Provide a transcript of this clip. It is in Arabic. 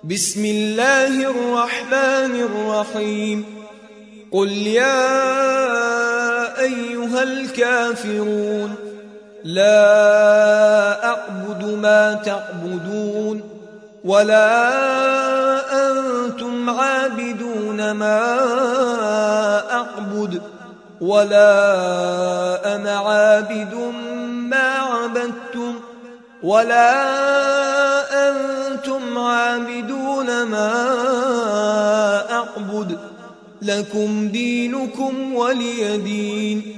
بسم الله الرحمن الرحيم قل يا أيها الكافرون لا أعبد ما تعبدون ولا أنتم عابدون ما أعبد ولا أنا عابد ما عبدتم ولا أنتم عابدون ما أعبد لكم دينكم ولي دين.